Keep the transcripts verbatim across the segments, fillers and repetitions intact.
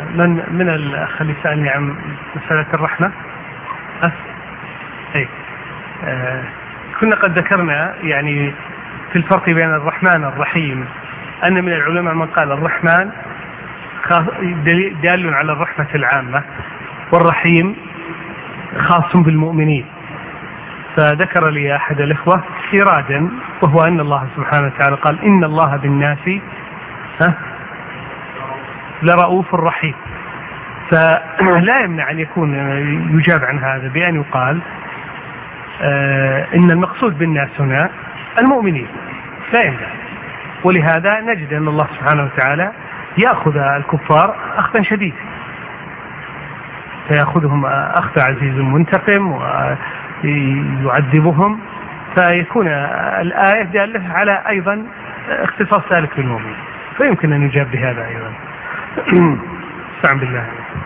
من من الأخ اللي سألني عن مسألة الرحمة؟ أه؟ أي أه كنا قد ذكرنا يعني في الفرق بين الرحمن والرحيم أن من العلماء من قال الرحمن دال على الرحمة العامة والرحيم خاص بالمؤمنين. فذكر لي أحد الإخوة إرادا وهو أن الله سبحانه وتعالى قال إن الله بالناس لرؤوف رحيم، فلا يمنع أن يكون يجاب عن هذا بأن يقال آه إن المقصود بالناس هنا المؤمنين، لا يمنع. ولهذا نجد أن الله سبحانه وتعالى يأخذ الكفار أخذا شديدا، فيأخذهم أخذ عزيز منتقم ويعذبهم، فيكون الآية دالة على أيضا اختصاص ذلك بالمؤمن، فيمكن أن يجاب بهذا أيضا. استعن بالله.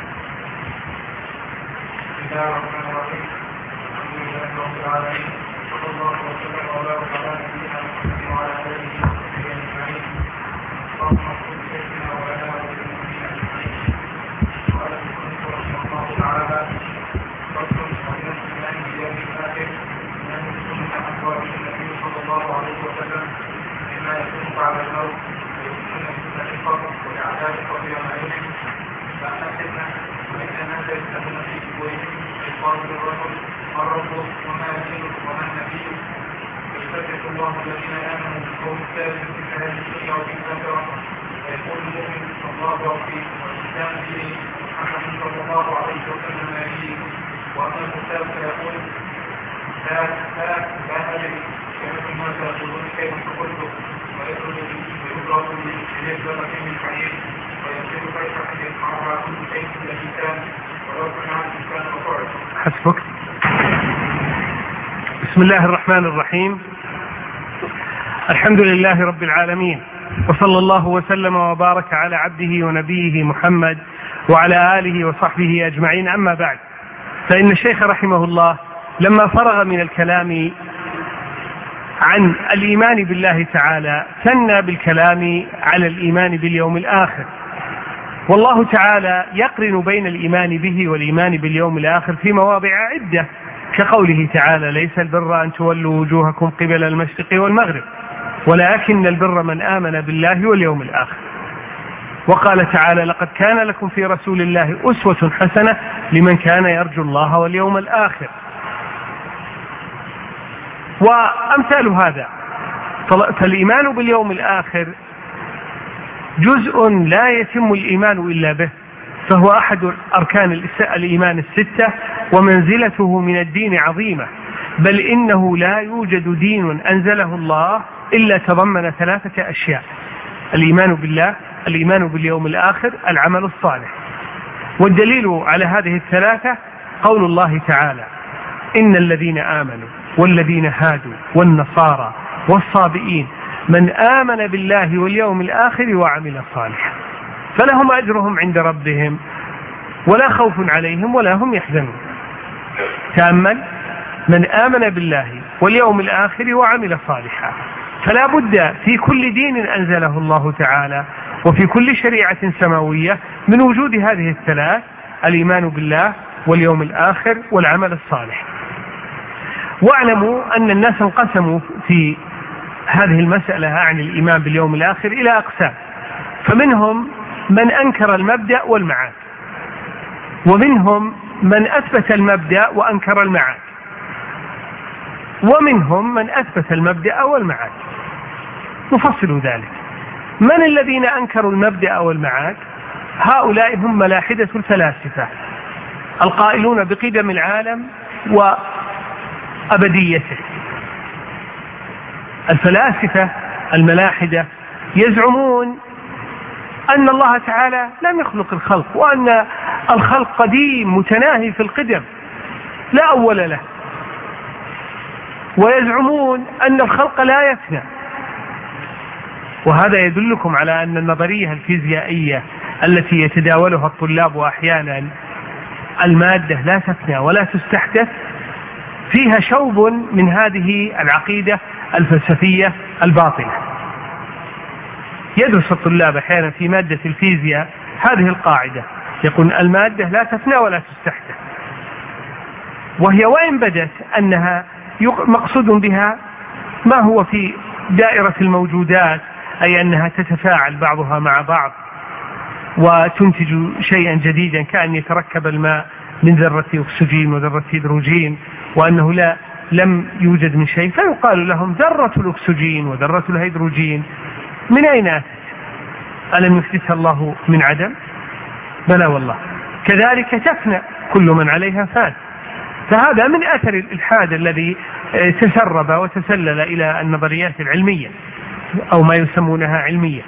حسبك. بسم الله الرحمن الرحيم. الحمد لله رب العالمين، وصلى الله وسلم وبارك على عبده ونبيه محمد وعلى آله وصحبه أجمعين. أما بعد، فإن الشيخ رحمه الله لما فرغ من الكلام عن الإيمان بالله تعالى ثنى بالكلام على الإيمان باليوم الآخر. والله تعالى يقرن بين الإيمان به والإيمان باليوم الآخر في مواضع عدة، كقوله تعالى: ليس البر أن تولوا وجوهكم قبل المشرق والمغرب ولكن البر من آمن بالله واليوم الآخر. وقال تعالى: لقد كان لكم في رسول الله أسوة حسنة لمن كان يرجو الله واليوم الآخر، وأمثال هذا. فالإيمان باليوم الآخر جزء لا يتم الإيمان إلا به، فهو أحد أركان الإيمان الستة، ومنزلته من الدين عظيمة، بل إنه لا يوجد دين أنزله الله إلا تضمن ثلاثة أشياء: الإيمان بالله، الإيمان باليوم الآخر، العمل الصالح. والدليل على هذه الثلاثة قول الله تعالى: إن الذين آمنوا والذين هادوا والنصارى والصابئين من آمن بالله واليوم الآخر وعمل صالحا فلهم أجرهم عند ربهم ولا خوف عليهم ولا هم يحزنون. تأمل: من آمن بالله واليوم الآخر وعمل صالحا. فلا بد في كل دين أنزله الله تعالى وفي كل شريعة سماوية من وجود هذه الثلاث: الإيمان بالله واليوم الآخر والعمل الصالح. واعلموا أن الناس انقسموا في هذه المسألة عن الإيمان باليوم الآخر إلى أقسام، فمنهم من أنكر المبدأ والمعاد، ومنهم من أثبت المبدأ وأنكر المعاد، ومنهم من أثبت المبدأ والمعاد. نفصل ذلك. من الذين أنكروا المبدأ والمعاد؟ هؤلاء هم ملاحدة الفلاسفة القائلون بقدم العالم وأبديته. الفلاسفة الملاحدة يزعمون أن الله تعالى لم يخلق الخلق، وأن الخلق قديم متناهي في القدم لا أول له، ويزعمون أن الخلق لا يفنى. وهذا يدلكم على أن النظرية الفيزيائية التي يتداولها الطلاب أحيانا، المادة لا تفنى ولا تستحدث، فيها شوب من هذه العقيدة الفلسفية الباطلة. يدرس الطلاب أحيانا في مادة الفيزياء هذه القاعدة: يقول المادة لا تفنى ولا تستحدث، وهي وإن بدت أنها مقصود بها ما هو في دائرة الموجودات، أي أنها تتفاعل بعضها مع بعض وتنتج شيئا جديدا، كأن يتركب الماء من ذرة أكسجين وذرة هيدروجين، وأنه لا لم يوجد من شيء، فيقال لهم ذرة الأكسجين وذرة الهيدروجين من أين أتت؟ ألم يحدثها الله من عدم؟ بلى والله. كذلك تفنى، كل من عليها فان. فهذا من أثر الإلحاد الذي تسرب وتسلل إلى النظريات العلمية أو ما يسمونها علمية.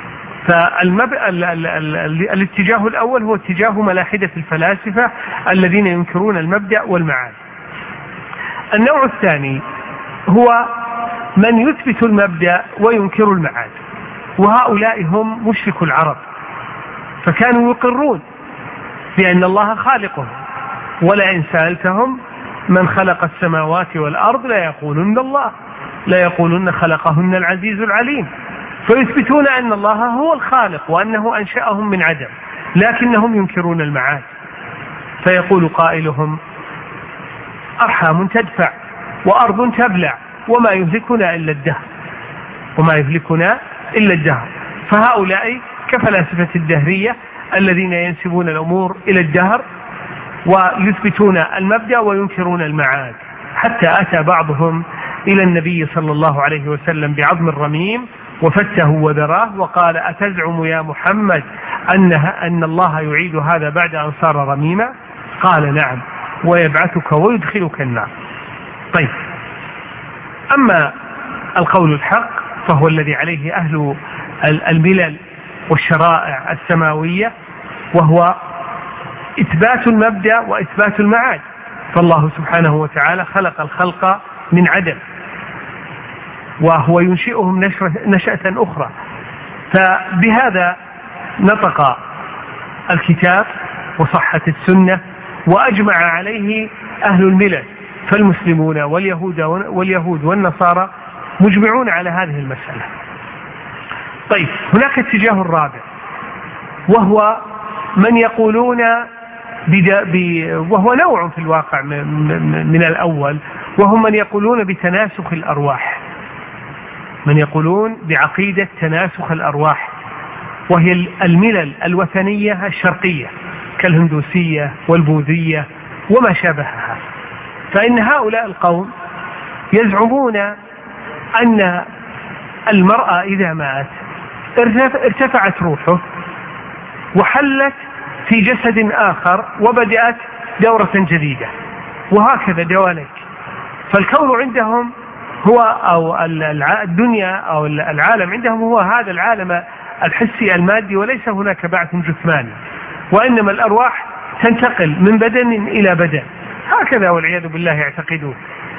فالاتجاه الأول هو اتجاه ملاحدة الفلاسفة الذين ينكرون المبدأ والمعاد. النوع الثاني هو من يثبت المبدأ وينكر المعاد، وهؤلاء هم مشركو العرب، فكانوا يقرون بأن الله خالقهم، ولئن سألتهم من خلق السماوات والأرض لا يقولون الله، لا يقولون خلقهن العزيز العليم، فيثبتون أن الله هو الخالق وأنه أنشأهم من عدم، لكنهم ينكرون المعاد. فيقول قائلهم أرحام تدفع وأرض تبلع وما يهلكنا إلا الدهر، وما يهلكنا إلا الدهر. فهؤلاء كفلاسفة الدهرية الذين ينسبون الأمور إلى الدهر ويثبتون المبدأ وينكرون المعاد، حتى أتى بعضهم إلى النبي صلى الله عليه وسلم بعظم الرميم وفته وذراه وقال أتزعم يا محمد أنها أن الله يعيد هذا بعد أن صار رميما؟ قال نعم، ويبعثك ويدخلك النار. طيب، أما القول الحق فهو الذي عليه أهل الملل والشرائع السماوية، وهو إثبات المبدأ وإثبات المعاد. فالله سبحانه وتعالى خلق الخلق من عدم، وهو ينشئهم نشأة أخرى. فبهذا نطق الكتاب وصحت السنة وأجمع عليه أهل الملل، فالمسلمون واليهود واليهود والنصارى مجمعون على هذه المسألة. طيب، هناك اتجاه الرابع، وهو من يقولون وهو نوع في الواقع من الأول، وهم من يقولون بتناسخ الأرواح، من يقولون بعقيدة تناسخ الأرواح، وهي الملل الوثنية الشرقية كالهندوسية والبوذية وما شابهها. فإن هؤلاء القوم يزعمون أن المرأة إذا مات ارتفعت روحه وحلت في جسد آخر وبدأت دورة جديدة، وهكذا دواليك. فالكون عندهم هو أو الدنيا أو العالم عندهم هو هذا العالم الحسي المادي، وليس هناك بعث جثماني، وإنما الأرواح تنتقل من بدن إلى بدن، هكذا والعياذ بالله يعتقدون.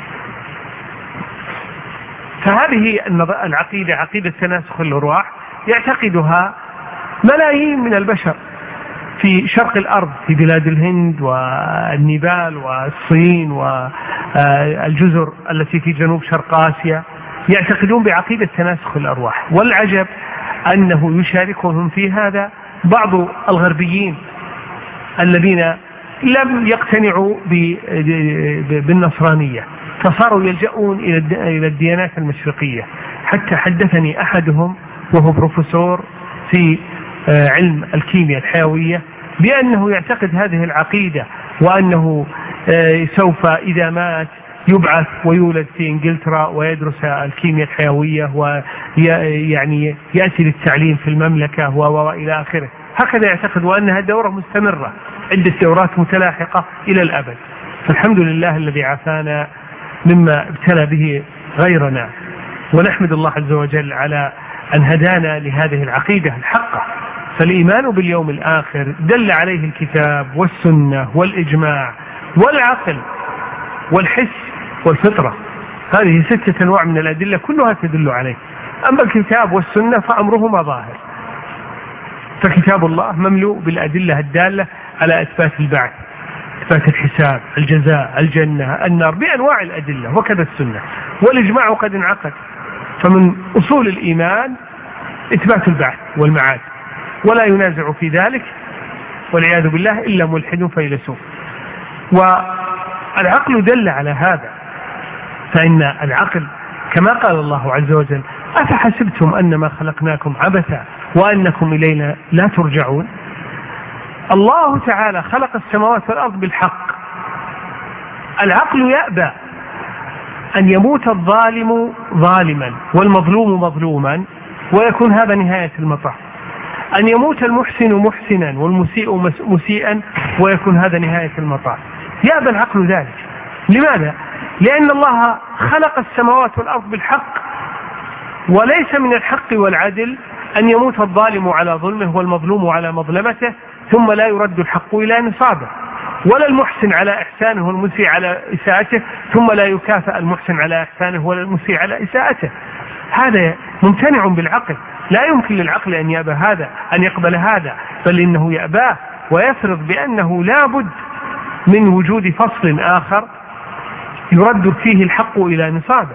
فهذه العقيدة، عقيدة تناسخ الأرواح، يعتقدها ملايين من البشر في شرق الأرض، في بلاد الهند والنيبال والصين والجزر التي في جنوب شرق آسيا، يعتقدون بعقيدة تناسخ الأرواح. والعجب أنه يشاركهم في هذا بعض الغربيين الذين لم يقتنعوا بالنصرانية، فصاروا يلجؤون إلى الديانات المشرقية. حتى حدثني أحدهم وهو بروفيسور في علم الكيمياء الحيوية بأنه يعتقد هذه العقيدة، وأنه سوف إذا مات يبعث ويولد في إنجلترا ويدرس الكيمياء الحيوية ويعني يأتي للتعليم في المملكة وإلى آخره. هكذا يعتقد، وأنها دورة مستمرة، عدة دورات متلاحقة إلى الأبد. فالحمد لله الذي عافانا مما ابتلى به غيرنا، ونحمد الله عز وجل على أن هدانا لهذه العقيدة الحقة. فالإيمان باليوم الآخر دل عليه الكتاب والسنة والإجماع والعقل والحس والفطرة، هذه ستة أنواع من الأدلة كلها تدل عليه. أما الكتاب والسنة فأمرهما ظاهر، فكتاب الله مملوء بالأدلة الدالة على إثبات البعث، إثبات الحساب، الجزاء، الجنة، النار، بأنواع الأدلة، وكذا السنة. والإجماع قد انعقد. فمن أصول الإيمان إثبات البعث والمعاد، ولا ينازع في ذلك والعياذ بالله إلا ملحد فيلسوف. والعقل دل على هذا، فإن العقل كما قال الله عز وجل: أفحسبتم أنما خلقناكم عبثا وأنكم إلينا لا ترجعون. الله تعالى خلق السماوات والأرض بالحق. العقل يأبى أن يموت الظالم ظالما والمظلوم مظلوما ويكون هذا نهاية المطاف، أن يموت المحسن محسنا والمسيء مسيئا ويكون هذا نهاية المطاف. يأبى العقل ذلك. لماذا؟ لأن الله خلق السماوات والأرض بالحق، وليس من الحق والعدل أن يموت الظالم على ظلمه والمظلوم على مظلمته ثم لا يرد الحق إلى نصابه، ولا المحسن على إحسانه والمسيء على إساءته ثم لا يكافئ المحسن على إحسانه ولا المسيء على إساءته. هذا ممتنع بالعقل، لا يمكن للعقل أن يأبى هذا، أن يقبل هذا، بل إنه يأباه ويفرض بأنه لا بد من وجود فصل آخر يرد فيه الحق إلى نصابه.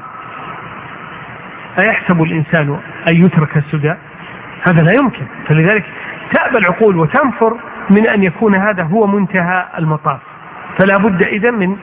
أيحسب الإنسان أن يترك السدى؟ هذا لا يمكن. فلذلك تأبى العقول وتنفر من أن يكون هذا هو منتهى المطاف، فلا بد إذن من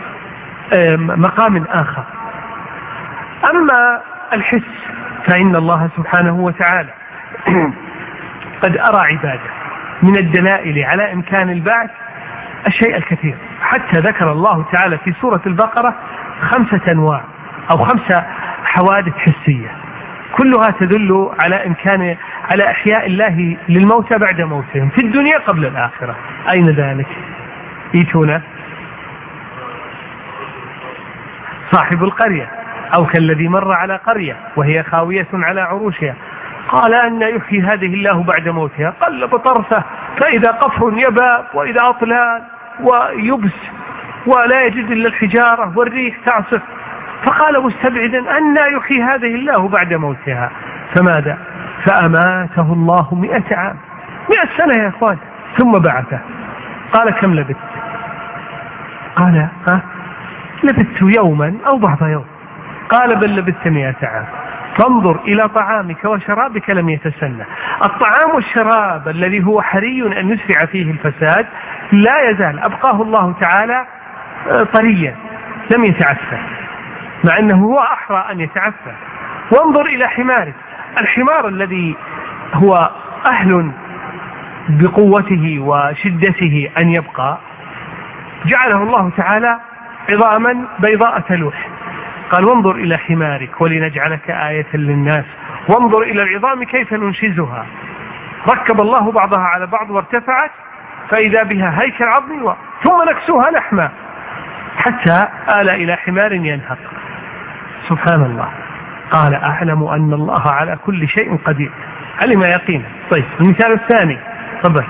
مقام آخر. أما الحس فإن الله سبحانه وتعالى قد أرى عباده من الدلائل على إمكان البعث الشيء الكثير، حتى ذكر الله تعالى في سورة البقرة خمسة أنواع أو خمسة حوادث حسية كلها تدل على إمكان على إحياء الله للموتى بعد موتهم في الدنيا قبل الآخرة. أين ذلك؟ إيتونا. صاحب القرية، أو كالذي مر على قرية وهي خاوية على عروشها قال أن يحيي هذه الله بعد موتها، قلب طرفه فإذا قفر يباب وإذا أطلال ويبس ولا يجد إلا الحجارة والريح تعصف، فقال مستبعدا أن يحيي هذه الله بعد موتها. فماذا؟ فأماته الله مئة عام، مئة سنة يا أخوان، ثم بعثه. قال كم لبثت؟ قال ها لبثت يوما أو بعض يوم. قال بل لبثت مئة عام. فانظر إلى طعامك وشرابك لم يتسنى. الطعام والشراب الذي هو حري أن يسرع فيه الفساد لا يزال أبقاه الله تعالى طريا لم يتعفى، مع أنه هو أحرى أن يتعفى. وانظر إلى حمارك، الحمار الذي هو أهل بقوته وشدته أن يبقى جعله الله تعالى عظاما بيضاء تلوح. قال وانظر إلى حمارك ولنجعلك آية للناس وانظر إلى العظام كيف ننشزها. ركب الله بعضها على بعض وارتفعت فإذا بها هيكل عظمي ثم نكسوها لحما حتى آل إلى حمار ينهق. سبحان الله. قال أعلم أن الله على كل شيء قدير، علم يقينا. طيب المثال الثاني طبعا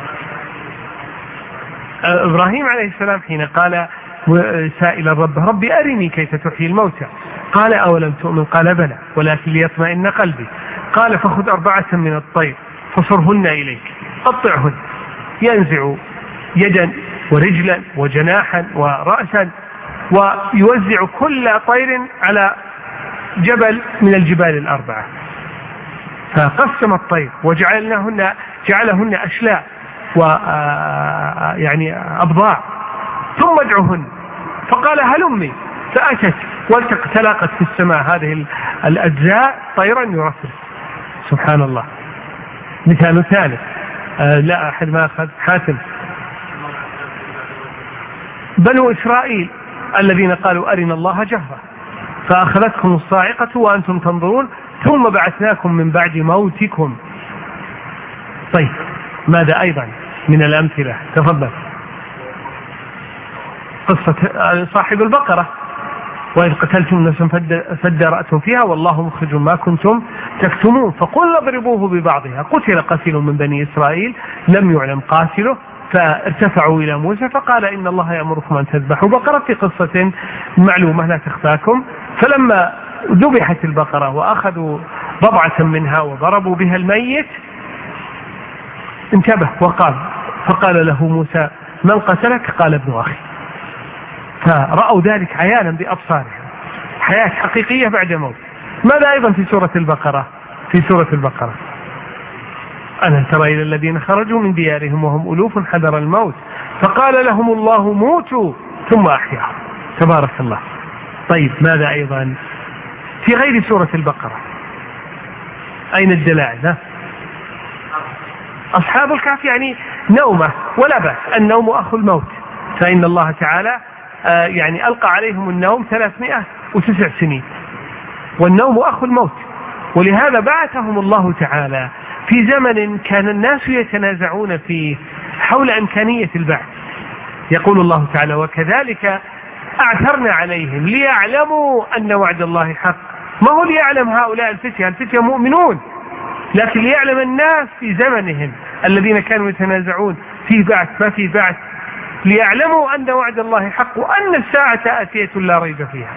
إبراهيم عليه السلام حين قال سائلا ربه ربي أرني كيف تحيي الموتى، قال أولم تؤمن؟ قال بلى ولكن ليطمئن قلبي. قال فخذ أربعة من الطير فصرهن إليك قطعهن، ينزع يدا ورجلا وجناحا ورأسا ويوزع كل طير على جبل من الجبال الأربعة، فقسم الطير وجعلناهن جعلهن أشلاء ويعني أبضاع ثم ادعوهن. فقال هلمي، فأتت والتقت في السماء هذه الأجزاء طيرا يرفرف. سبحان الله. مثال ثالث آه لا أحد ما أخذ حاتم. بنو إسرائيل الذين قالوا أرنا الله جهرة فأخذتكم الصاعقة وأنتم تنظرون ثم بعثناكم من بعد موتكم. طيب ماذا أيضا من الأمثلة؟ تفضل. قصة صاحب البقرة وإذ قتلتم نفسا فادارأتم فيها والله مخرج ما كنتم تكتمون فقلنا اضربوه ببعضها قتل قتيل من بني إسرائيل لم يعلم قاتله فارتفعوا إلى موسى فقال إن الله يأمركم أن تذبحوا بقرة، في قصة معلومة لا تخفاكم. فلما ذبحت البقرة وأخذوا ضبعة منها وضربوا بها الميت انتبه وقال فقال له موسى من قتلك؟ قال ابن أخي. فرأوا ذلك عيانا بأبصارهم، حياة حقيقية بعد موت. ماذا أيضا في سورة البقرة؟ في سورة البقرة ألم تر إلى الذين خرجوا من ديارهم وهم ألوف حذر الموت فقال لهم الله موتوا ثم أحياهم. تبارك الله. طيب ماذا أيضا في غير سورة البقرة؟ أين الدلائل؟ أصحاب الكهف يعني نومة ولا بأس، النوم أخو الموت، فإن الله تعالى يعني ألقى عليهم النوم ثلاثمائة وتسع سنين، والنوم أخو الموت، ولهذا بعثهم الله تعالى في زمن كان الناس يتنازعون فيه حول إمكانية البعث. يقول الله تعالى وكذلك أعثرنا عليهم ليعلموا أن وعد الله حق. ما هو ليعلم هؤلاء الفتية، الفتية مؤمنون، لكن ليعلم الناس في زمنهم الذين كانوا يتنازعون في بعث ما في بعث، ليعلموا أن وعد الله حق وأن الساعة آتية لا ريب فيها.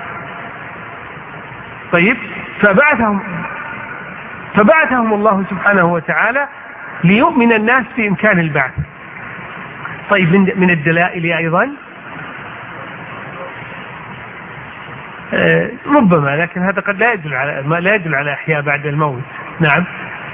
طيب فبعثهم فبعثهم الله سبحانه وتعالى ليؤمن الناس في إمكان البعث. طيب من الدلائل أيضا ربما، لكن هذا قد لا يدل على ما لا يدل على إحياء بعد الموت. نعم،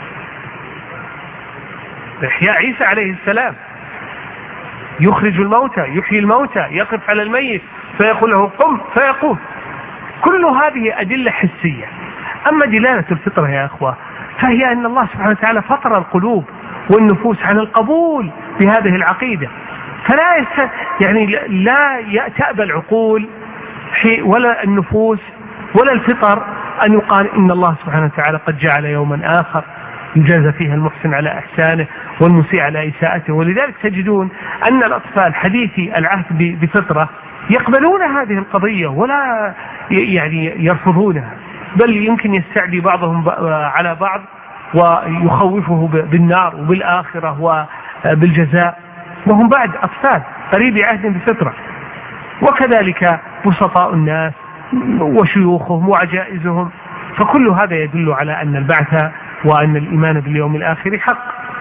إحياء عيسى عليه السلام، يخرج الموتى، يحيي الموتى، يقف على الميت فيقول له قم فيقوم. كل هذه أدلة حسية. أما دلالة الفطرة يا أخوة فهي أن الله سبحانه وتعالى فطر القلوب والنفوس على القبول بهذه العقيدة، فلا يست... يعني لا تأبى العقول ولا النفوس ولا الفطر أن يقال إن الله سبحانه وتعالى قد جعل يوما آخر يجازى فيها المحسن على إحسانه والمسيء على إساءته. ولذلك تجدون أن الأطفال حديثي العهد بفطرة يقبلون هذه القضية ولا يعني يرفضونها، بل يمكن يستعدي بعضهم على بعض ويخوفه بالنار وبالآخرة وبالجزاء، وهم بعد أطفال قريب عهد بفطرة. وكذلك بسطاء الناس وشيوخهم وعجائزهم، فكل هذا يدل على أن البعث وأن الإيمان باليوم الآخر حق.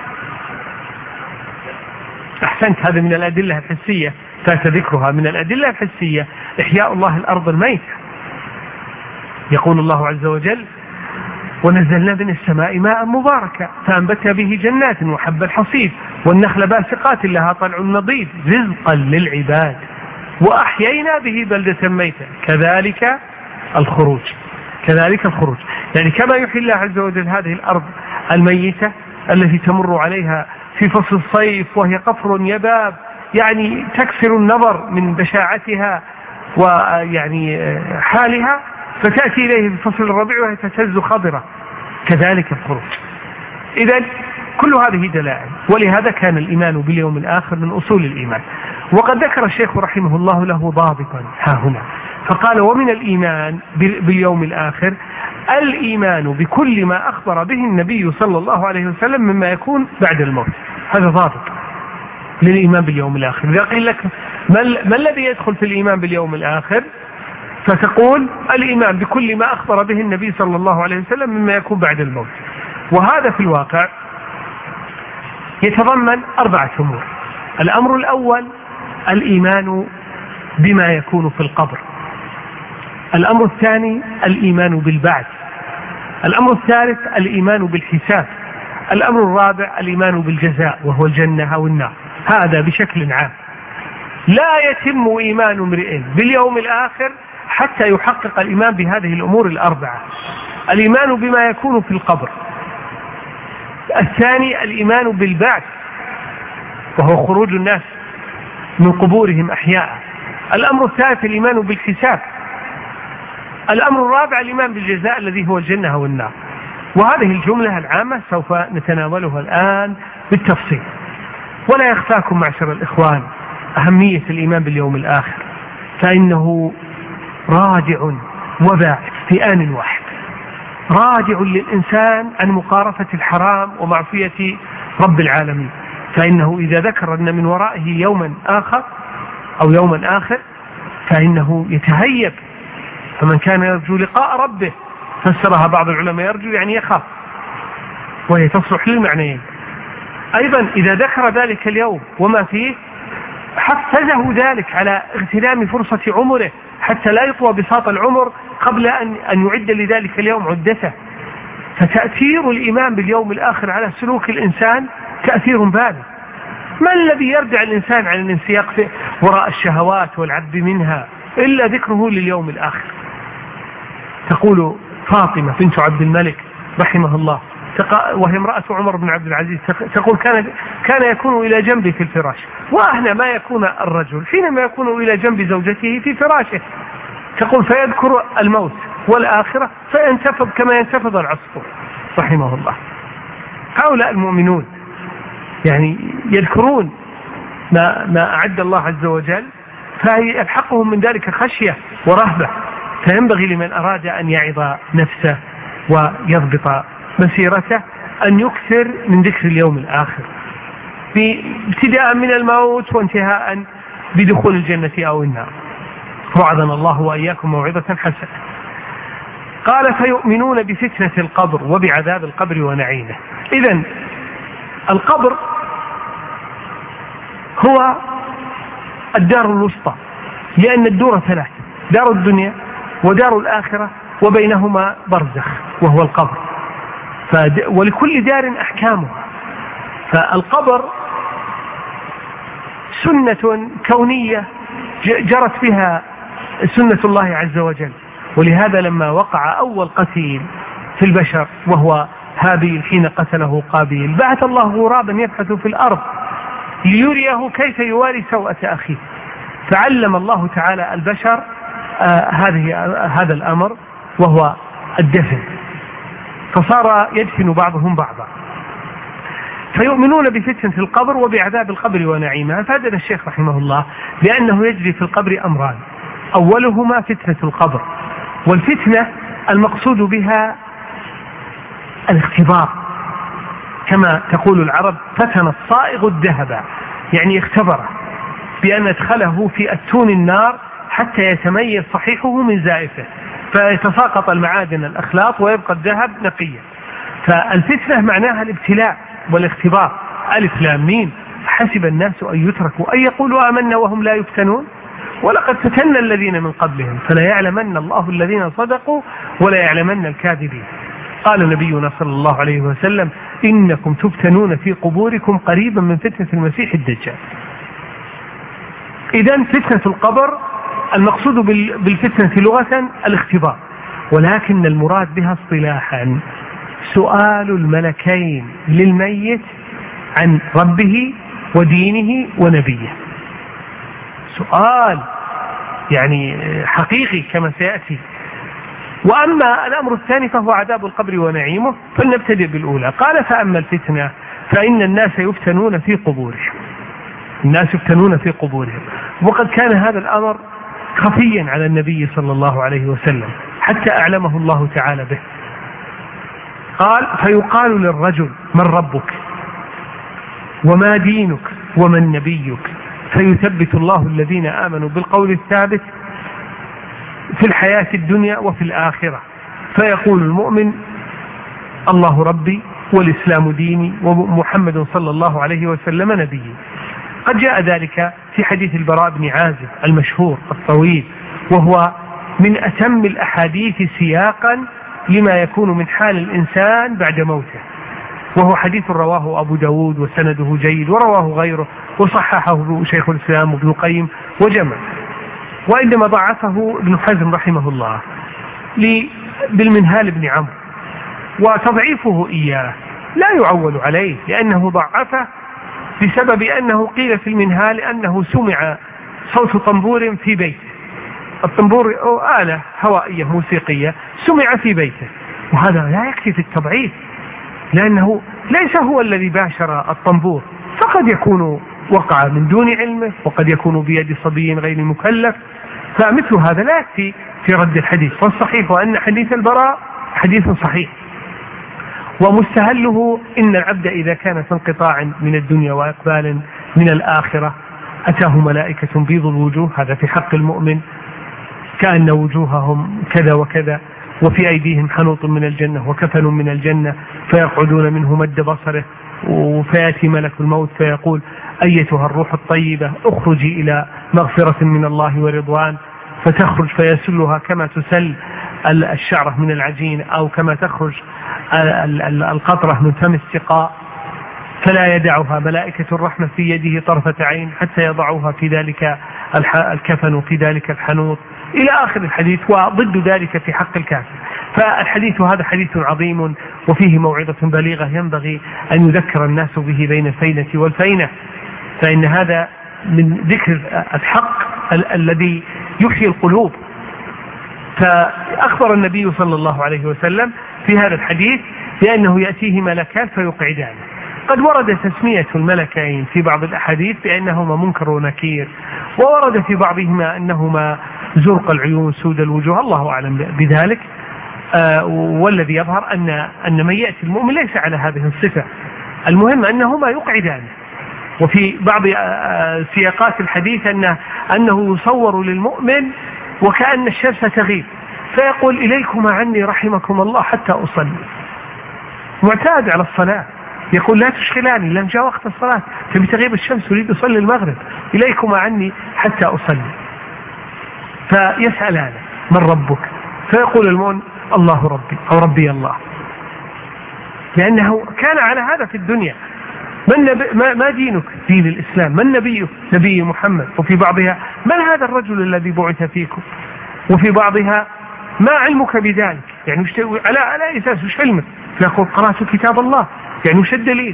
أحسنت، هذا من الأدلة الحسية فات ذكرها. من الأدلة الحسية إحياء الله الأرض الميتة. يقول الله عز وجل ونزلنا من السماء ماء مباركا فأنبتنا به جنات وحب الحصيد والنخل باسقات لها طلع نضيد رزقا للعباد وأحيينا به بلدة ميتة كذلك الخروج. كذلك الخروج يعني كما يحيي الله عز وجل هذه الأرض الميتة التي تمر عليها في فصل الصيف وهي قفر يباب يعني تكسر النظر من بشاعتها ويعني حالها، فتأتي إليه في فصل الربيع وهي تهتز خضرة، كذلك الخروج. إذن كل هذه دلائل، ولهذا كان الإيمان باليوم الآخر من أصول الإيمان. وقد ذكر الشيخ رحمه الله له ضابطا ها هنا فقال ومن الإيمان باليوم الآخر الإيمان بكل ما أخبر به النبي صلى الله عليه وسلم مما يكون بعد الموت. هذا ضابط للإيمان باليوم الآخر. إذا قيل لك ما الذي يدخل في الإيمان باليوم الآخر فتقول الإيمان بكل ما أخبر به النبي صلى الله عليه وسلم مما يكون بعد الموت. وهذا في الواقع يتضمن أربعة أمور. الأمر الأول الإيمان بما يكون في القبر. الأمر الثاني الإيمان بالبعث. الأمر الثالث الإيمان بالحساب. الأمر الرابع الإيمان بالجزاء وهو الجنة أو النار. هذا بشكل عام. لا يتم إيمان امرئ باليوم الآخر حتى يحقق الإيمان بهذه الأمور الأربعة. الإيمان بما يكون في القبر، الثاني الإيمان بالبعث وهو خروج الناس من قبورهم أحياء. الأمر الثالث الإيمان بالحساب. الأمر الرابع الإيمان بالجزاء الذي هو الجنة والنار. وهذه الجملة العامة سوف نتناولها الآن بالتفصيل. ولا يخفاكم معشر الإخوان أهمية الإيمان باليوم الآخر، فإنه راجع وباعث في آن واحد، راجع للإنسان عن مقارفة الحرام ومعصية رب العالمين. فإنه إذا ذكر أن من ورائه يوما آخر أو يوما آخر فإنه يتهيب. فمن كان يرجو لقاء ربه فسرها بعض العلماء يرجو يعني يخاف، وهي تصلح للمعنيين. أيضا إذا ذكر ذلك اليوم وما فيه حفزه ذلك على اغتنام فرصة عمره حتى لا يطوى بساط العمر قبل أن, أن يعد لذلك اليوم عدته. فتأثير الإيمان باليوم الآخر على سلوك الإنسان تأثير بالغ. ما الذي يردع الإنسان عن الانسياق وراء الشهوات والعب منها إلا ذكره لليوم الآخر؟ تقول فاطمة بنت عبد الملك رحمه الله وهي امرأة عمر بن عبد العزيز تقول كان كان يكون إلى جنبي في الفراش، وأهنى ما يكون الرجل حينما يكون إلى جنب زوجته في فراشه. تقول فيذكر الموت والآخرة فينتفض كما ينتفض العصفور رحمه الله. هؤلاء المؤمنون يعني يذكرون ما, ما أعد الله عز وجل، فيلحقهم من ذلك خشية ورهبة. فينبغي لمن أراد أن يعظ نفسه ويضبط مسيرته أن يكثر من ذكر اليوم الآخر، ابتداء من الموت وانتهاء بدخول الجنة أو النار. وعظنا الله وإياكم موعظة حسنة. قال فيؤمنون بفتنة القبر وبعذاب القبر ونعيمه. إذن القبر هو الدار الوسطى، لأن الدور ثلاث: دار الدنيا ودار الآخرة وبينهما برزخ وهو القبر. ولكل دار أحكامها. فالقبر سنة كونية جرت بها سنة الله عز وجل، ولهذا لما وقع أول قتيل في البشر وهو هابيل حين قتله قابيل بعث الله غرابا يبحث في الأرض ليريه كيف يواري سوءة أخيه، فعلم الله تعالى البشر آه هذه هذا الأمر وهو الدفن، فصار يدفن بعضهم بعضا. فيؤمنون بفتنة القبر وبعذاب القبر ونعيمها. فهذا الشيخ رحمه الله لأنه يجري في القبر أمران: أولهما فتنة القبر، والفتنة المقصود بها الاختبار، كما تقول العرب فتن الصائغ الذهب، يعني اختبره بأن ادخله في أتون النار حتى يتميز صحيحه من زائفه، فيتساقط المعادن الأخلاط ويبقى الذهب نقيا. فالفتنة معناها الابتلاء والاختبار. ألف لام ميم حسب الناس أن يتركوا أن يقولوا آمنا وهم لا يفتنون ولقد فتنا الذين من قبلهم فلا يعلمن الله الذين صدقوا ولا يعلمن الكاذبين. قال نبينا صلى الله عليه وسلم: إنكم تفتنون في قبوركم قريبا من فتنة المسيح الدجال. إذن فتنة القبر المقصود بالفتنة لغة الاختبار، ولكن المراد بها اصطلاحا سؤال الملكين للميت عن ربه ودينه ونبيه، سؤال يعني حقيقي كما سيأتي. وأما الأمر الثاني فهو عذاب القبر ونعيمه. فلنبتدئ بالأولى. قال: فأما الفتنة فإن الناس يفتنون في قبورهم. الناس يفتنون في قبورهم، وقد كان هذا الأمر خفيا على النبي صلى الله عليه وسلم حتى أعلمه الله تعالى به. قال: فيقال للرجل: من ربك وما دينك ومن نبيك؟ فيثبت الله الذين آمنوا بالقول الثابت في الحياة الدنيا وفي الآخرة. فيقول المؤمن: الله ربي والإسلام ديني ومحمد صلى الله عليه وسلم نبيي. قد جاء ذلك في حديث البراء بن عازب المشهور الطويل، وهو من أتم الأحاديث سياقا لما يكون من حال الإنسان بعد موته، وهو حديث رواه أبو داود وسنده جيد، ورواه غيره وصححه شيخ الإسلام وابن القيم وجمع، وإنما ضعفه ابن حزم رحمه الله بالمنهال بن عمرو. وتضعيفه إياه لا يعول عليه، لأنه ضعفه بسبب أنه قيل في المنهال أنه سمع صوت طنبور في بيته. الطنبور آلة هوائية موسيقية سمع في بيته، وهذا لا يكفي في التضعيف، لأنه ليس هو الذي باشر الطنبور، فقد يكون وقع من دون علمه، وقد يكون بيد صبي غير مكلف، فمثل هذا لا يكفي في رد الحديث. والصحيح أن حديث البراء حديث صحيح، ومستهله إن العبد إذا كان في انقطاع من الدنيا وإقبال من الآخرة أتاه ملائكة بيض الوجوه، هذا في حق المؤمن، كأن وجوههم كذا وكذا، وفي أيديهم حنوط من الجنة وكفن من الجنة، فيقعدون منه مد بصره، وفيأتي ملك الموت فيقول: أيتها الروح الطيبة اخرجي إلى مغفرة من الله ورضوان، فتخرج فيسلها كما تسل الشعرة من العجين، أو كما تخرج القطرة من فم السقاء، فلا يدعها ملائكة الرحمة في يده طرفة عين حتى يضعوها في ذلك الكفن وفي ذلك الحنوط إلى آخر الحديث، وضد ذلك في حق الكافر. فالحديث هذا حديث عظيم وفيه موعظة بليغة ينبغي أن يذكر الناس به بين الفينة والفينة، فإن هذا من ذكر الحق الذي يحيي القلوب. فأخبر النبي صلى الله عليه وسلم في هذا الحديث بأنه يأتيه ملكان فيقعدانه. قد ورد تسمية الملكين في بعض الأحاديث بأنهما منكر ونكير، وورد في بعضهما أنهما زرق العيون سود الوجوه، الله أعلم بذلك. آه والذي يظهر أن أن من يأتي المؤمن ليس على هذه الصفة، المهم أنهما يقعدان. وفي بعض آه سياقات الحديث أنه, أنه يصور للمؤمن وكأن الشمس تغيب فيقول إليكما عني رحمكم الله حتى أصلي، معتاد على الصلاة، يقول لا تشغلاني لأن جاء وقت الصلاة تبي تغيب الشمس أريد أصلي المغرب، إليكما عني حتى أصلي. فيسألان من ربك؟ فيقول المؤمن الله ربي أو ربي الله، لأنه كان على هذا في الدنيا. من نبي ما, ما دينك؟ دين الإسلام. من نبيك؟ نبي محمد. وفي بعضها من هذا الرجل الذي بعث فيكم؟ وفي بعضها ما علمك بذلك؟ يعني مش على على أساس مش علمك؟ يقول قرأت كتاب الله، يعني مش الدليل.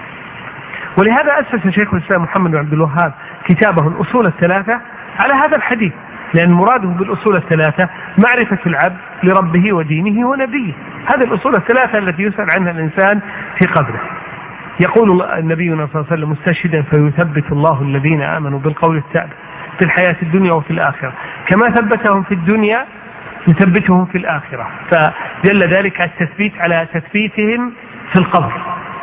ولهذا أسس شيخ الإسلام محمد بن عبد الوهاب كتابه الأصول الثلاثة على هذا الحديث، لأن مراده بالأصول الثلاثة معرفة العبد لربه ودينه ونبيه. هذه الأصول الثلاثة التي يسأل عنها الإنسان في قبره. يقول النبي صلى الله عليه وسلم مستشهدا فيثبت الله الذين آمنوا بالقول الثابت في الحياة الدنيا وفي الآخرة، كما ثبتهم في الدنيا يثبتهم في الآخرة. فدل ذلك التثبيت على تثبيتهم في القبر،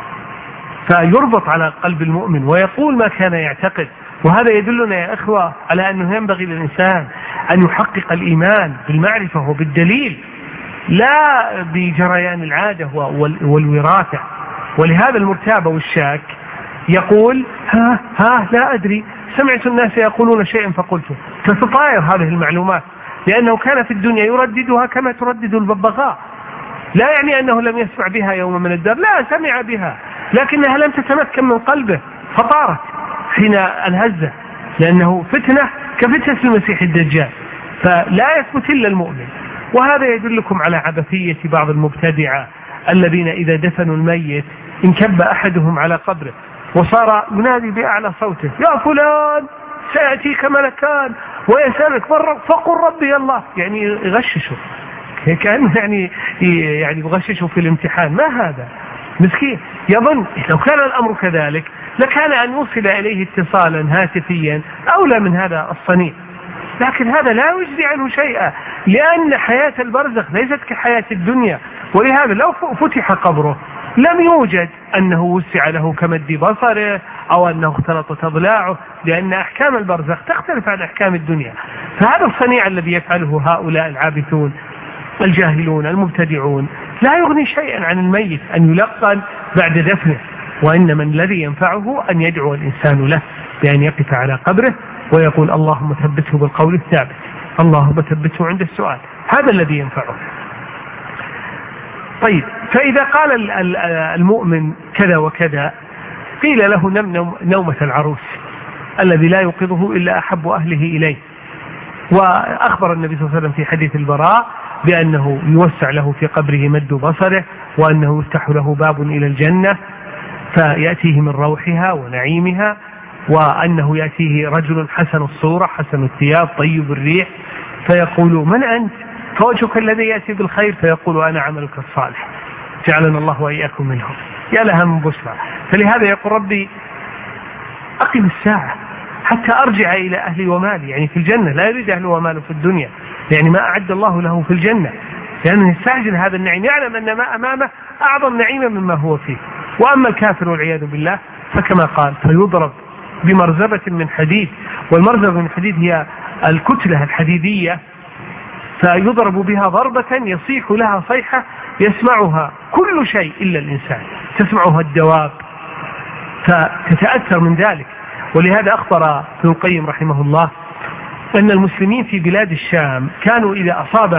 فيربط على قلب المؤمن ويقول ما كان يعتقد. وهذا يدلنا يا إخوة على أنه ينبغي للإنسان أن يحقق الإيمان بالمعرفة وبالدليل، لا بجريان العادة والوراثة. ولهذا المرتاب والشاك يقول ها ها لا أدري، سمعت الناس يقولون شيئا فقلته، تتطاير هذه المعلومات، لأنه كان في الدنيا يرددها كما تردد الببغاء. لا يعني أنه لم يسمع بها يوم من الدهر، لا سمع بها، لكنها لم تتمكن من قلبه فطارت حين الهزة، لأنه فتنة كفتنة المسيح الدجال، فلا يثبت إلا المؤمن. وهذا يدلكم على عبثية بعض المبتدعة الذين إذا دفنوا الميت انكب أحدهم على قبره وصار ينادي بأعلى صوته يا فلان سيأتيك ملكان ويسألك فقل ربي الله، يعني يغششه كأنه يعني يعني يغششه في الامتحان. ما هذا؟ مسكين يظن لو كان الأمر كذلك لكان أن يوصل إليه اتصالا هاتفيا أولى من هذا الصنيع، لكن هذا لا يجزي عنه شيئا، لأن حياة البرزخ ليست كحياة الدنيا. ولهذا لو فتح قبره لم يوجد أنه وسع له كمد بصره أو أنه اختلطت أضلاعه، لأن أحكام البرزخ تختلف عن أحكام الدنيا. فهذا الصنيع الذي يفعله هؤلاء العابثون الجاهلون المبتدعون لا يغني شيئا عن الميت أن يلقن بعد دفنه، وإنما الذي ينفعه أن يدعو الإنسان له بأن يقف على قبره ويقول اللهم ثبته بالقول الثابت، اللهم ثبته عند السؤال، هذا الذي ينفعه. طيب، فإذا قال المؤمن كذا وكذا قيل له نم نومة العروس الذي لا يوقظه إلا أحب أهله إليه. وأخبر النبي صلى الله عليه وسلم في حديث البراء بأنه يوسع له في قبره مد بصره، وأنه يفتح له باب إلى الجنة فيأتيه من روحها ونعيمها، وأنه يأتيه رجل حسن الصورة حسن الثياب طيب الريح فيقول من أنت؟ فوجهك الذي يأتي بالخير، فيقول أنا عملك الصالح جعلنا الله وإياكم منهم. يا لها من بشرى. فلهذا يقول ربي أقم الساعة حتى أرجع إلى أهلي ومالي، يعني في الجنة، لا يريد أهله وماله في الدنيا، يعني ما أعد الله له في الجنة، لأنه يستعجل هذا النعيم، يعلم أن ما أمامه أعظم نعيما مما هو فيه. وأما الكافر والعياذ بالله فكما قال فيضرب بمرزبة من حديد، والمرزبة من حديد هي الكتلة الحديدية، فيضرب بها ضربة يصيح لها صيحة يسمعها كل شيء إلا الإنسان، تسمعها الدواب فتتأثر من ذلك. ولهذا أخبر ابن القيم رحمه الله أن المسلمين في بلاد الشام كانوا إذا أصاب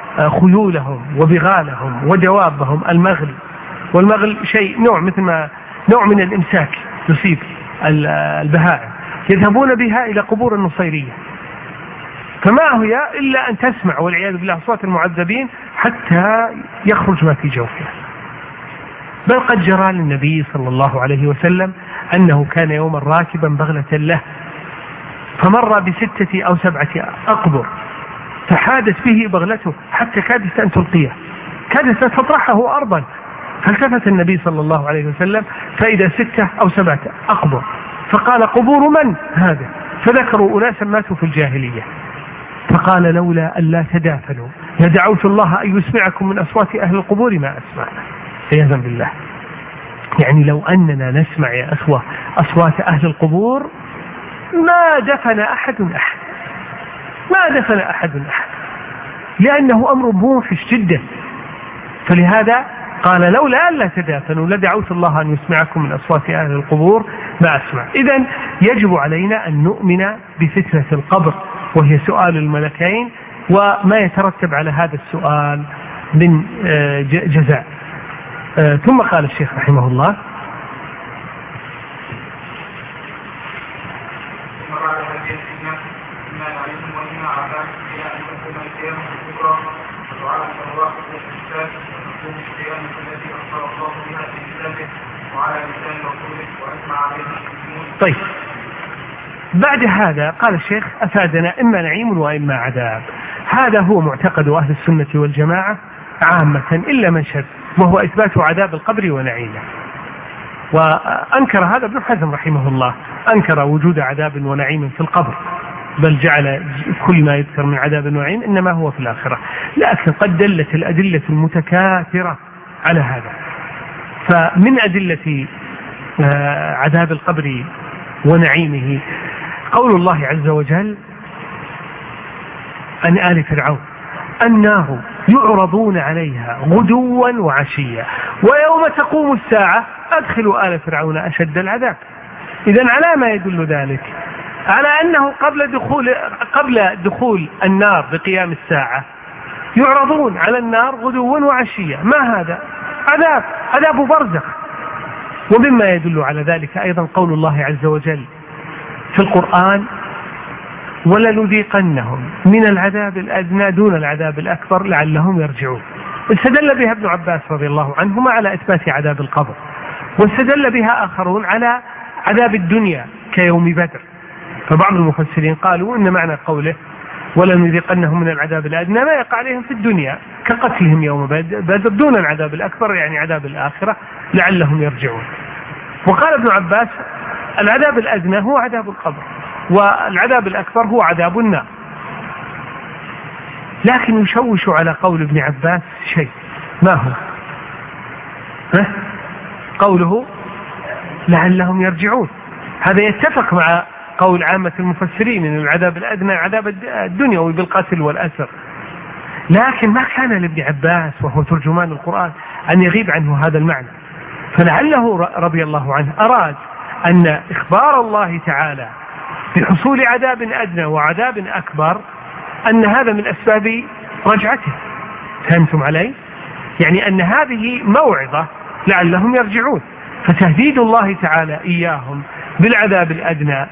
خيولهم وبغالهم ودوابهم المغل، والمغل شيء نوع مثل ما نوع من الإمساك يصيب البهائم، يذهبون بها إلى قبور النصيرية، فما هي إلا أن تسمع والعياذ بالله أصوات المعذبين حتى يخرج ما في جوفها. بل قد جرى للنبي صلى الله عليه وسلم أنه كان يوما راكبا بغلة له، فمر بستة أو سبعة أقبر، فحادت به بغلته حتى كادت أن تلقيه، كادت أن تطرحه أرضا، فالتفت النبي صلى الله عليه وسلم فإذا ستة أو سبعة أقبر، فقال قبور من هذا؟ فذكروا أناسا ماتوا في الجاهلية، فقال لولا أن لا تدافنوا لدعوت الله أن يسمعكم من أصوات أهل القبور ما أسمع. عياذا بالله. يعني لو أننا نسمع يا أخوة أصوات أهل القبور ما دفن أحد أحد، ما دفن أحد أحد، لأنه أمر موحش جدا. فلهذا قال لولا أن لا تدافنوا لدعوت الله أن يسمعكم من أصوات أهل القبور ما أسمع. إذن يجب علينا أن نؤمن بفتنة القبر، وهي سؤال الملكين وما يترتب على هذا السؤال من جزاء. ثم قال الشيخ رحمه الله: طيب، بعد هذا قال الشيخ: أفادنا إما نعيم وإما عذاب. هذا هو معتقد أهل السنة والجماعة عامة إلا من شذ، وهو إثبات عذاب القبر ونعيمه. وأنكر هذا ابن حزم رحمه الله، أنكر وجود عذاب ونعيم في القبر، بل جعل كل ما يذكر من عذاب ونعيم إنما هو في الآخرة. لكن قد دلت الأدلة المتكاثرة على هذا. فمن أدلة عذاب القبر ونعيمه قول الله عز وجل عن آل فرعون: النار يعرضون عليها غدوا وعشيا ويوم تقوم الساعة أدخلوا آل فرعون أشد العذاب. إذن على ما يدل ذلك؟ على أنه قبل دخول قبل دخول النار بقيام الساعة يعرضون على النار غدوا وعشيا. ما هذا؟ عذاب، عذاب برزخ. ومما يدل على ذلك أيضا قول الله عز وجل في القرآن: ولنذيقنهم من العذاب الأدنى دون العذاب الأكبر لعلهم يرجعون. استدل بها ابن عباس رضي الله عنهما على إثبات عذاب القبر، واستدل بها آخرون على عذاب الدنيا كيوم بدر. فبعض المفسرين قالوا إن معنى قوله ولنذيقنهم من العذاب الأدنى ما يقع عليهم في الدنيا كقتلهم يوم بدر دون العذاب الأكبر، يعني عذاب الآخرة لعلهم يرجعون. وقال ابن عباس: العذاب الأدنى هو عذاب القبر، والعذاب الأكبر هو عذاب النار. لكن يشوش على قول ابن عباس شيء، ما هو؟ ها؟ قوله لعلهم يرجعون، هذا يتفق مع قول عامة المفسرين أن العذاب الأدنى عذاب الدنيوي بالقتل والأسر. لكن ما كان لابن عباس وهو ترجمان القرآن أن يغيب عنه هذا المعنى، فلعله رضي الله عنه أراد أن إخبار الله تعالى بحصول عذاب أدنى وعذاب أكبر أن هذا من أسباب رجعته. فهمتم علي؟ يعني أن هذه موعظة لعلهم يرجعون، فتهديد الله تعالى إياهم بالعذاب الأدنى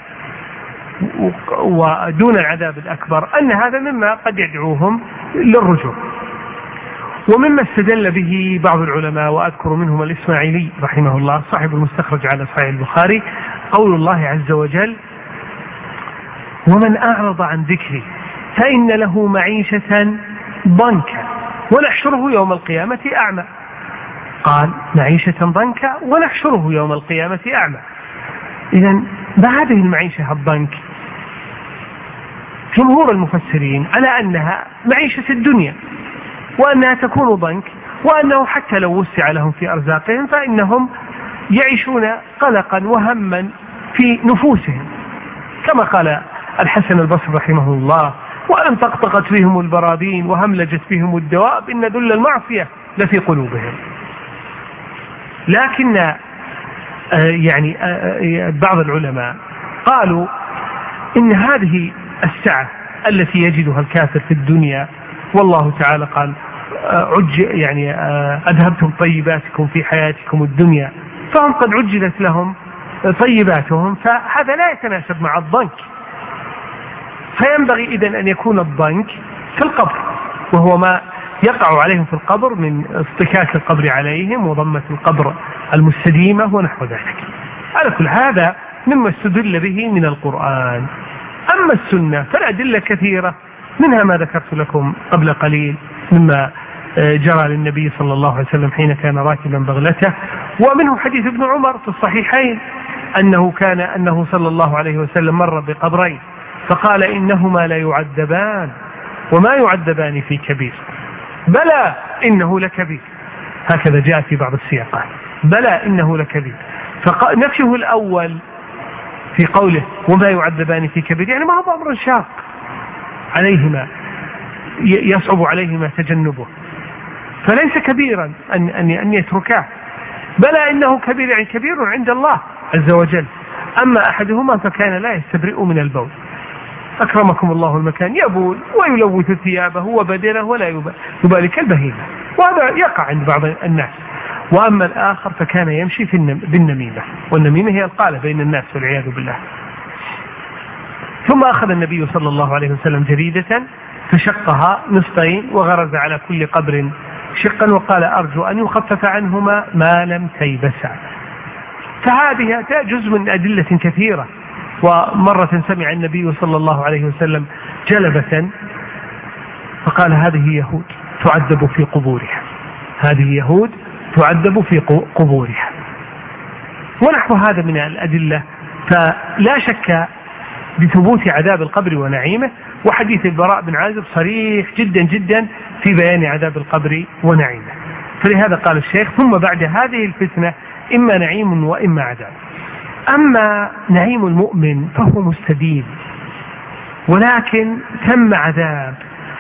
ودون العذاب الأكبر أن هذا مما قد يدعوهم للرجوع. ومما استدل به بعض العلماء وأذكر منهم الإسماعيلي رحمه الله صاحب المستخرج على صحيح البخاري قول الله عز وجل: ومن أعرض عن ذكري فإن له معيشة ضنكا ونحشره يوم القيامة أعمى. قال: معيشة ضنكا ونحشره يوم القيامة أعمى. إذن ما هذه المعيشة الضنك؟ جمهور المفسرين على أنها معيشة الدنيا، وأنها تكون ضنك، وأنه حتى لو وسع لهم في أرزاقهم فإنهم يعيشون قلقا وهما في نفوسهم، كما قال الحسن البصري رحمه الله: وأن طقطقت بهم البرابين وهملجت بهم الدواب إن ذل المعصية لفي قلوبهم. لكن يعني بعض العلماء قالوا إن هذه السعة التي يجدها الكافر في الدنيا والله تعالى قال عج يعني أذهبتم طيباتكم في حياتكم الدنيا، فهم قد عجلت لهم طيباتهم، فهذا لا يتناسب مع الضنك. فينبغي إذن أن يكون الضنك في القبر، وهو ما يقع عليهم في القبر من اصطكاك القبر عليهم وضمة القبر المستديمة ونحو ذلك. على كل هذا مما استدل به من القرآن. أما السنة فالأدلة كثيرة، منها ما ذكرت لكم قبل قليل مما جرى للنبي صلى الله عليه وسلم حين كان راكبا بغلته، ومنه حديث ابن عمر في الصحيحين أنه كان أنه صلى الله عليه وسلم مر بقبرين فقال إنهما لا يعذبان وما يعذبان في كبير، بلى إنه لكبير، هكذا جاء في بعض السياقات، بلى إنه لكبير. فنفيه الأول في قوله وما يعذبان في كبير يعني ما هو أمر شاق عليهما يصعب عليهما تجنبه، فليس كبيرا أن, أن, أن يتركاه، بلى إنه كبير يعني كبير عند الله عز وجل. أما أحدهما فكان لا يستبرئ من البول، أكرمكم الله المكان، يبول ويلوث ثيابه وبدنه ولا يبالي كالبهيمة، وهذا يقع عند بعض الناس. وأما الآخر فكان يمشي في بالنميمة، والنميمة هي القالة بين الناس والعياذ بالله. ثم أخذ النبي صلى الله عليه وسلم جريدة فشقها نصفين وغرز على كل قبر شقا وقال أرجو أن يخفف عنهما ما لم تيبسا. فهذه جزء من أدلة كثيرة. ومرة سمع النبي صلى الله عليه وسلم جلبة فقال هذه يهود تعذب في قبورها، هذه يهود تعذب في قبورها، ونحو هذا من الأدلة. فلا شك بثبوت عذاب القبر ونعيمه، وحديث البراء بن عازب صريح جدا جدا في بيان عذاب القبر ونعيمه. فلهذا قال الشيخ ثم بعد هذه الفتنة إما نعيم وإما عذاب. أما نعيم المؤمن فهو مستديم، ولكن ثم عذاب.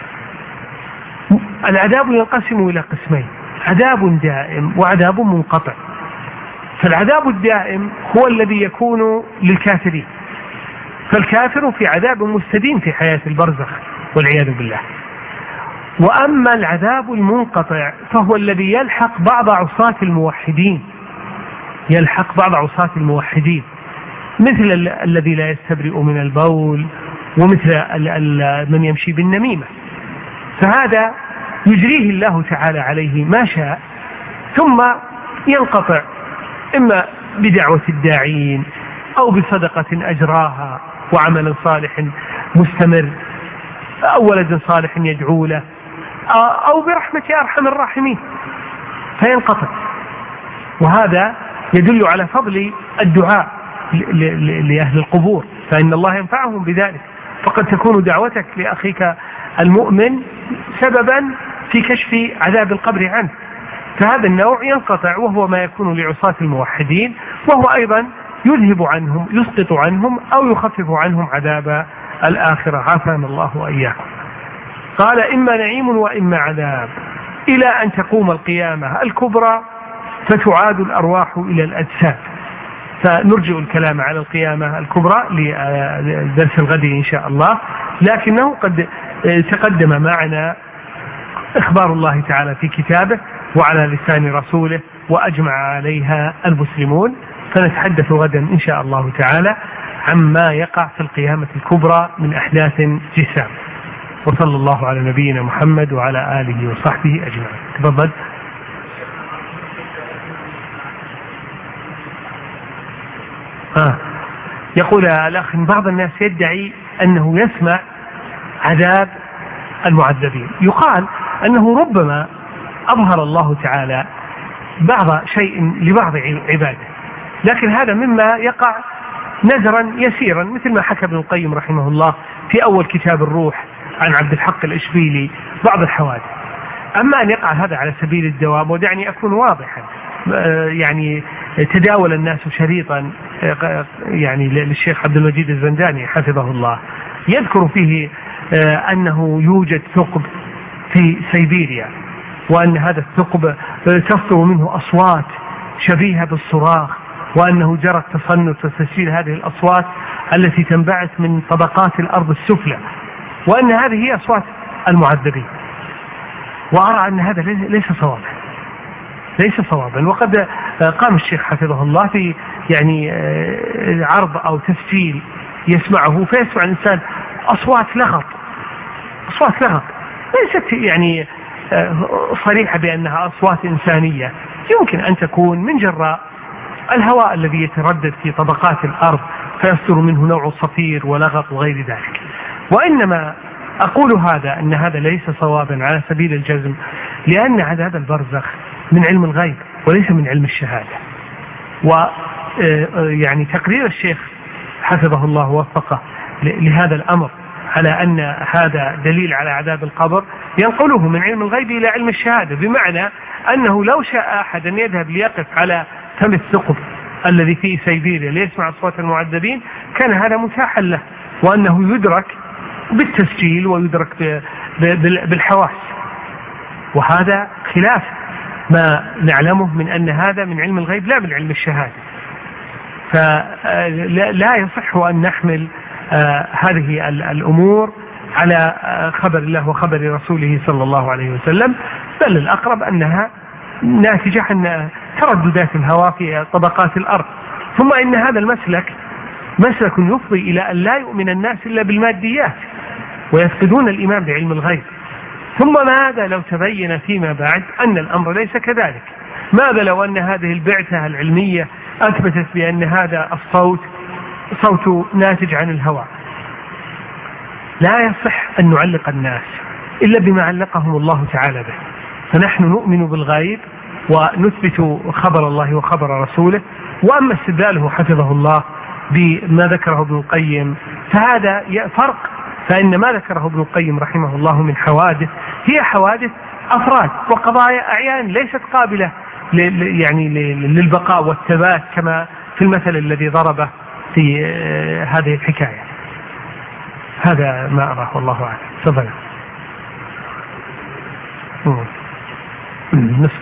العذاب ينقسم إلى قسمين، عذاب دائم وعذاب منقطع. فالعذاب الدائم هو الذي يكون للكافرين، فالكافر في عذاب مستديم في حياة البرزخ والعياذ بالله. وأما العذاب المنقطع فهو الذي يلحق بعض عصاة الموحدين، يلحق بعض عصاة الموحدين مثل الذي لا يستبرئ من البول، ومثل من يمشي بالنميمة، فهذا يجريه الله تعالى عليه ما شاء ثم ينقطع، إما بدعوة الداعين أو بصدقة أجراها وعمل صالح مستمر أو ولد صالح يدعو له أو برحمة أرحم الراحمين فينقطع. وهذا يدل على فضل الدعاء لأهل القبور، فإن الله ينفعهم بذلك. فقد تكون دعوتك لأخيك المؤمن سببا في كشف عذاب القبر عنه، فهذا النوع ينقطع، وهو ما يكون لعصاة الموحدين، وهو أيضا يذهب عنهم يسقط عنهم أو يخفف عنهم عذاب الآخرة، عافانا الله وإياكم. قال إما نعيم وإما عذاب إلى أن تقوم القيامة الكبرى فتعاد الأرواح إلى الأجساد. فنرجع الكلام على القيامة الكبرى لدرس الغد إن شاء الله، لكنه قد تقدم معنا إخبار الله تعالى في كتابه وعلى لسان رسوله وأجمع عليها المسلمون، فنتحدث غدا إن شاء الله تعالى عما يقع في القيامة الكبرى من أحداث جسام. وصلى الله على نبينا محمد وعلى آله وصحبه أجمعين. تفضل. آه. يقول الأخ بعض الناس يدعي أنه يسمع عذاب المعذبين، يقال أنه ربما أظهر الله تعالى بعض شيء لبعض عباده، لكن هذا مما يقع نزرا يسيرا، مثل ما حكى ابن القيم رحمه الله في أول كتاب الروح عن عبد الحق الإشبيلي بعض الحوادث. أما أن يقع هذا على سبيل الدوام، ودعني أكون واضحا، يعني تداول الناس شريطا يعني للشيخ عبد المجيد الزنداني حفظه الله يذكر فيه أنه يوجد ثقب في سيبيريا، وأن هذا الثقب تصدر منه أصوات شبيهة بالصراخ، وأنه جرى التصنت وتسجيل هذه الأصوات التي تنبعث من طبقات الأرض السفلى، وأن هذه هي أصوات المعذبين. وأرى أن هذا ليس صوابا ليس صوابا وقد قام الشيخ حفظه الله في يعني عرض أو تسجيل يسمعه، فيسمع الإنسان أصوات لغط أصوات لغط ليست يعني صريحة بأنها أصوات إنسانية، يمكن أن تكون من جراء الهواء الذي يتردد في طبقات الأرض فيصدر منه نوع صفير ولغط وغير ذلك. وإنما أقول هذا أن هذا ليس صوابا على سبيل الجزم، لأن هذا البرزخ من علم الغيب وليس من علم الشهادة. ويعني تقرير الشيخ حفظه الله ووفقه لهذا الأمر على أن هذا دليل على عذاب القبر ينقله من علم الغيب إلى علم الشهادة، بمعنى أنه لو شاء أحد أن يذهب ليقف على فم الثقب الذي في سيبيريا ليسمع أصوات المعذبين كان هذا متاحا له، وأنه يدرك بالتسجيل ويدرك بالحواس، وهذا خلاف ما نعلمه من أن هذا من علم الغيب لا من علم الشهادة. فلا يصح أن نحمل هذه الأمور على خبر الله وخبر رسوله صلى الله عليه وسلم، بل الأقرب أنها ناتجة عن ترددات الهواء في طبقات الأرض. ثم إن هذا المسلك مسلك يفضي إلى أن لا يؤمن الناس إلا بالماديات ويفقدون الإيمان بعلم الغيب. ثم ماذا لو تبين فيما بعد أن الأمر ليس كذلك؟ ماذا لو أن هذه البعثة العلمية أثبتت بأن هذا الصوت صوت ناتج عن الهواء؟ لا يصح أن نعلق الناس إلا بما علقهم الله تعالى به، فنحن نؤمن بالغيب ونثبت خبر الله وخبر رسوله. وأما استدلاله حفظه الله بما ذكره ابن القيم فهذا فرق، فإن ما ذكره ابن القيم رحمه الله من حوادث هي حوادث أفراد وقضايا أعيان ليست قابلة يعني للبقاء والثبات كما في المثل الذي ضربه في هذه الحكاية. هذا ما أراه والله أعلم. تفضل. نصف.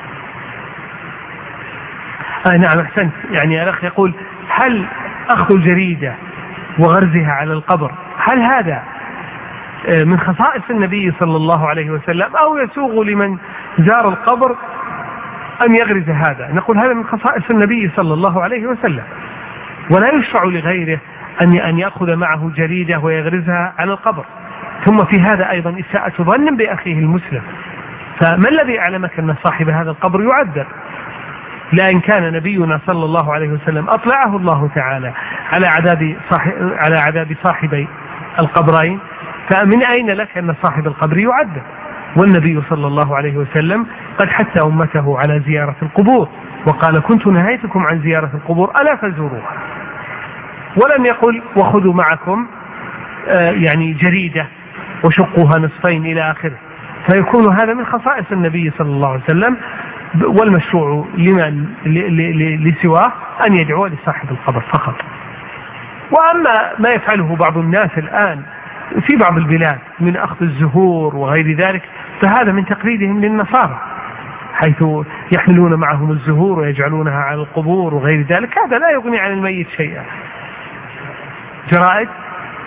آه نعم أحسنت. يعني الأخ يقول هل أخذ الجريدة وغرزها على القبر هل هذا من خصائص النبي صلى الله عليه وسلم أو يسوغ لمن زار القبر أن يغرز هذا؟ نقول هذا من خصائص النبي صلى الله عليه وسلم، ولا يشرع لغيره أن أن يأخذ معه جريدة ويغرزها على القبر. ثم في هذا أيضا إساءة ظن بأخيه المسلم، فما الذي أعلمك أن صاحب هذا القبر يعذب؟ لأن كان نبينا صلى الله عليه وسلم أطلعه الله تعالى على عذاب صاحب على عذاب صاحبي القبرين، فمن أين لك أن صاحب القبر يعذب؟ والنبي صلى الله عليه وسلم قد حث أمته على زيارة القبور وقال كنت نهيتكم عن زيارة القبور ألا فزوروها، ولم يقل وخذوا معكم يعني جريدة وشقوها نصفين إلى آخره. فيكون هذا من خصائص النبي صلى الله عليه وسلم، والمشروع لمن لسواه أن يدعو لصاحب القبر فقط. وأما ما يفعله بعض الناس الآن في بعض البلاد من أخذ الزهور وغير ذلك فهذا من تقليدهم للنصارى، حيث يحملون معهم الزهور ويجعلونها على القبور وغير ذلك. هذا لا يغني عن الميت شيئا. جرائد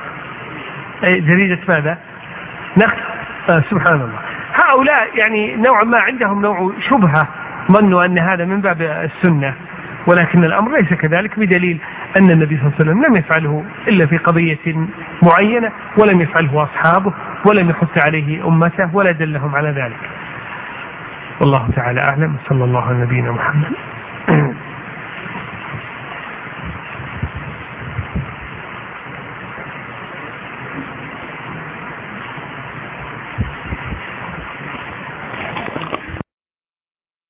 جريدة ماذا؟ نخل. آه سبحان الله. هؤلاء يعني نوعا ما عندهم نوع شبهة، ظنوا أن هذا من باب السنة، ولكن الأمر ليس كذلك، بدليل أن النبي صلى الله عليه وسلم لم يفعله إلا في قضية معينة، ولم يفعله أصحابه، ولم يحث عليه أمته، ولا دلهم على ذلك. والله تعالى أعلم. صلى الله على نبينا محمد.